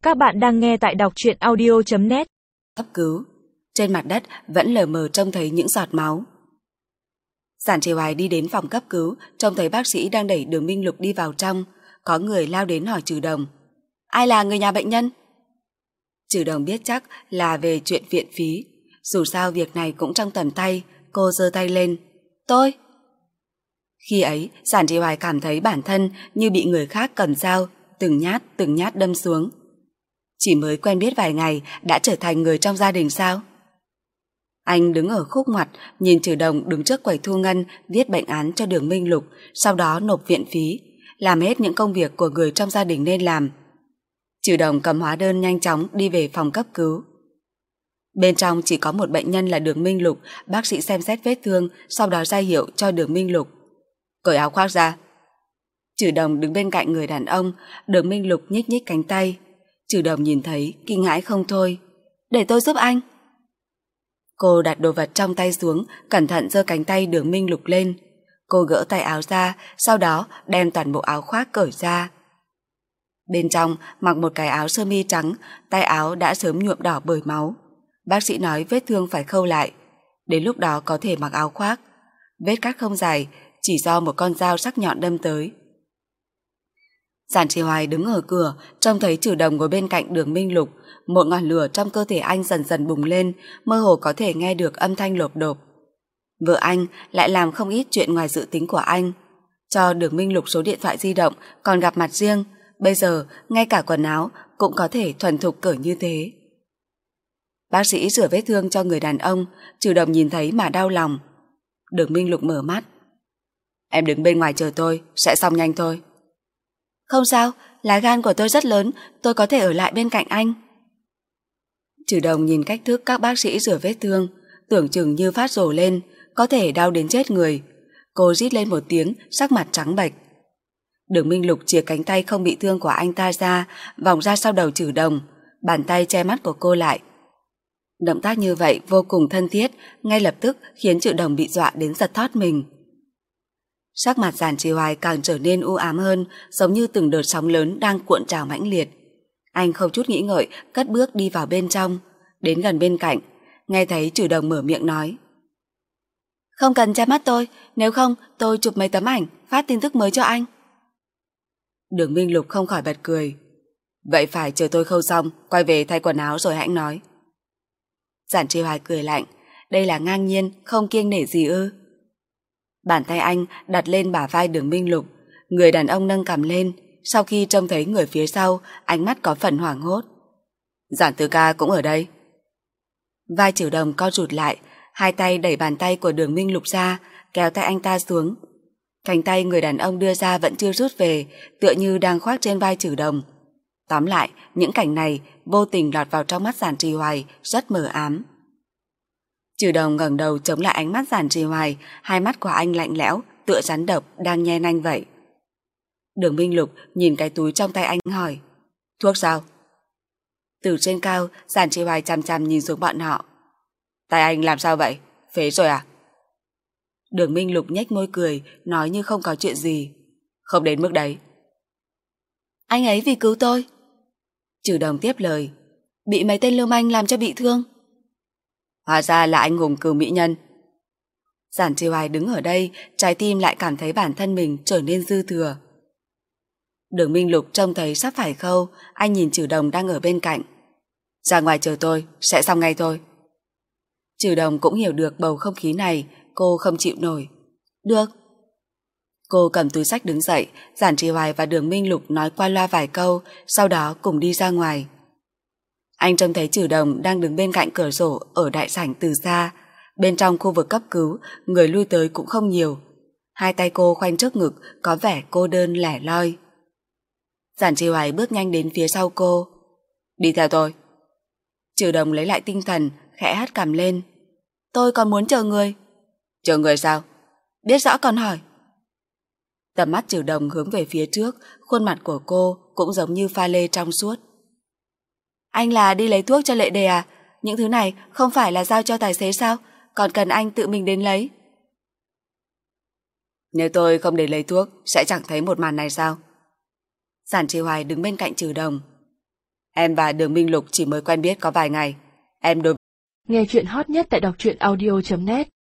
Các bạn đang nghe tại đọc truyện audio.net. Cấp cứu, trên mặt đất vẫn lờ mờ trông thấy những giọt máu. Giản Trì Hoài đi đến phòng cấp cứu, trông thấy bác sĩ đang đẩy Đường Minh Lục đi vào trong. Có người lao đến hỏi Trừ Đồng: ai là người nhà bệnh nhân? Trừ Đồng biết chắc là về chuyện viện phí, dù sao việc này cũng trong tầm tay. Cô giơ tay lên: tôi. Khi ấy Giản Trì Hoài cảm thấy bản thân như bị người khác cầm dao từng nhát đâm xuống. Chỉ mới quen biết vài ngày đã trở thành người trong gia đình sao? Anh đứng ở khúc ngoặt, nhìn Trừ Đồng đứng trước quầy thu ngân viết bệnh án cho Đường Minh Lục, sau đó nộp viện phí, làm hết những công việc của người trong gia đình nên làm. Trừ Đồng cầm hóa đơn nhanh chóng đi về phòng cấp cứu. Bên trong chỉ có một bệnh nhân là Đường Minh Lục. Bác sĩ xem xét vết thương, sau đó ra hiệu cho Đường Minh Lục: cởi áo khoác ra. Trừ Đồng đứng bên cạnh người đàn ông. Đường Minh Lục nhích nhích cánh tay. Trừ Đồng nhìn thấy kinh hãi không thôi. Để tôi giúp anh. Cô đặt đồ vật trong tay xuống, cẩn thận giơ cánh tay Đường Minh Lục lên. Cô gỡ tay áo ra, sau đó đem toàn bộ áo khoác cởi ra. Bên trong mặc một cái áo sơ mi trắng, tay áo đã sớm nhuộm đỏ bởi máu. Bác sĩ nói vết thương phải khâu lại, đến lúc đó có thể mặc áo khoác. Vết cắt không dài, chỉ do một con dao sắc nhọn đâm tới. Giản Trì Hoài đứng ở cửa, trông thấy Trừ Đồng ngồi bên cạnh Đường Minh Lục. Một ngọn lửa trong cơ thể anh dần dần bùng lên, mơ hồ có thể nghe được âm thanh lộp độp. Vợ anh lại làm không ít chuyện ngoài dự tính của anh. Cho Đường Minh Lục số điện thoại di động, còn gặp mặt riêng. Bây giờ ngay cả quần áo cũng có thể thuần thục cởi như thế. Bác sĩ rửa vết thương cho người đàn ông. Trừ Đồng nhìn thấy mà đau lòng. Đường Minh Lục mở mắt: em đứng bên ngoài chờ tôi, sẽ xong nhanh thôi. Không sao, lá gan của tôi rất lớn, tôi có thể ở lại bên cạnh anh. Trừ Đồng nhìn cách thức các bác sĩ rửa vết thương, tưởng chừng như phát rồ lên, có thể đau đến chết người. Cô rít lên một tiếng, sắc mặt trắng bệch. Đường Minh Lục chìa cánh tay không bị thương của anh ta ra, vòng ra sau đầu Trừ Đồng, bàn tay che mắt của cô lại. Động tác như vậy vô cùng thân thiết, ngay lập tức khiến Trừ Đồng bị dọa đến giật thót mình. Sắc mặt Giản Trì Hoài càng trở nên u ám hơn, giống như từng đợt sóng lớn đang cuộn trào mãnh liệt. Anh không chút nghĩ ngợi cất bước đi vào bên trong, đến gần bên cạnh, nghe thấy Trừ Đồng mở miệng nói: không cần che mắt tôi, nếu không tôi chụp mấy tấm ảnh phát tin tức mới cho anh. Đường Minh Lục không khỏi bật cười: vậy phải chờ tôi khâu xong quay về thay quần áo rồi hãng nói. Giản Trì Hoài cười lạnh: đây là ngang nhiên không kiêng nể gì ư? Bàn tay anh đặt lên bả vai Đường Minh Lục. Người đàn ông nâng cằm lên, sau khi trông thấy người phía sau, ánh mắt có phần hoảng hốt. Giản Tứ ca cũng ở đây. Vai Trừ Đồng co rụt lại, hai tay đẩy bàn tay của Đường Minh Lục ra, kéo tay anh ta xuống. Cánh tay người đàn ông đưa ra vẫn chưa rút về, tựa như đang khoác trên vai Trừ Đồng. Tóm lại, những cảnh này vô tình lọt vào trong mắt Giản Trì Hoài, rất mờ ám. Trừ Đồng ngẩng đầu chống lại ánh mắt Giản Trì Hoài, hai mắt của anh lạnh lẽo, tựa rắn độc đang nhe nanh vậy. Đường Minh Lục nhìn cái túi trong tay anh hỏi: thuốc sao? Từ trên cao, Giản Trì Hoài chằm chằm nhìn xuống bọn họ. Tay anh làm sao vậy? Phế rồi à? Đường Minh Lục nhếch môi cười, nói như không có chuyện gì. Không đến mức đấy. Anh ấy vì cứu tôi. Trừ Đồng tiếp lời: bị mấy tên lưu manh làm cho bị thương. Hóa ra là anh hùng cừu mỹ nhân. Giản Trì Hoài đứng ở đây, trái tim lại cảm thấy bản thân mình trở nên dư thừa. Đường Minh Lục trông thấy sắp phải khâu, anh nhìn Trừ Đồng đang ở bên cạnh. Ra ngoài chờ tôi, sẽ xong ngay thôi. Trừ Đồng cũng hiểu được bầu không khí này, cô không chịu nổi. Được. Cô cầm túi xách đứng dậy, Giản Trì Hoài và Đường Minh Lục nói qua loa vài câu, sau đó cùng đi ra ngoài. Anh trông thấy Trừ Đồng đang đứng bên cạnh cửa sổ ở đại sảnh từ xa. Bên trong khu vực cấp cứu, người lui tới cũng không nhiều. Hai tay cô khoanh trước ngực, có vẻ cô đơn lẻ loi. Giản Trì Hoài bước nhanh đến phía sau cô. Đi theo tôi. Trừ Đồng lấy lại tinh thần, khẽ hất cằm lên. Tôi còn muốn chờ người. Chờ người sao? Biết rõ còn hỏi. Tầm mắt Trừ Đồng hướng về phía trước, khuôn mặt của cô cũng giống như pha lê trong suốt. Anh là đi lấy thuốc cho Lệ Đề à? Những thứ này không phải là giao cho tài xế sao? Còn cần anh tự mình đến lấy. Nếu tôi không đến lấy thuốc, sẽ chẳng thấy một màn này sao? Giản Trì Hoài đứng bên cạnh Trừ Đồng. Em và Đường Minh Lục chỉ mới quen biết có vài ngày. Em đối Nghe chuyện hot nhất tại đọc truyện audio.net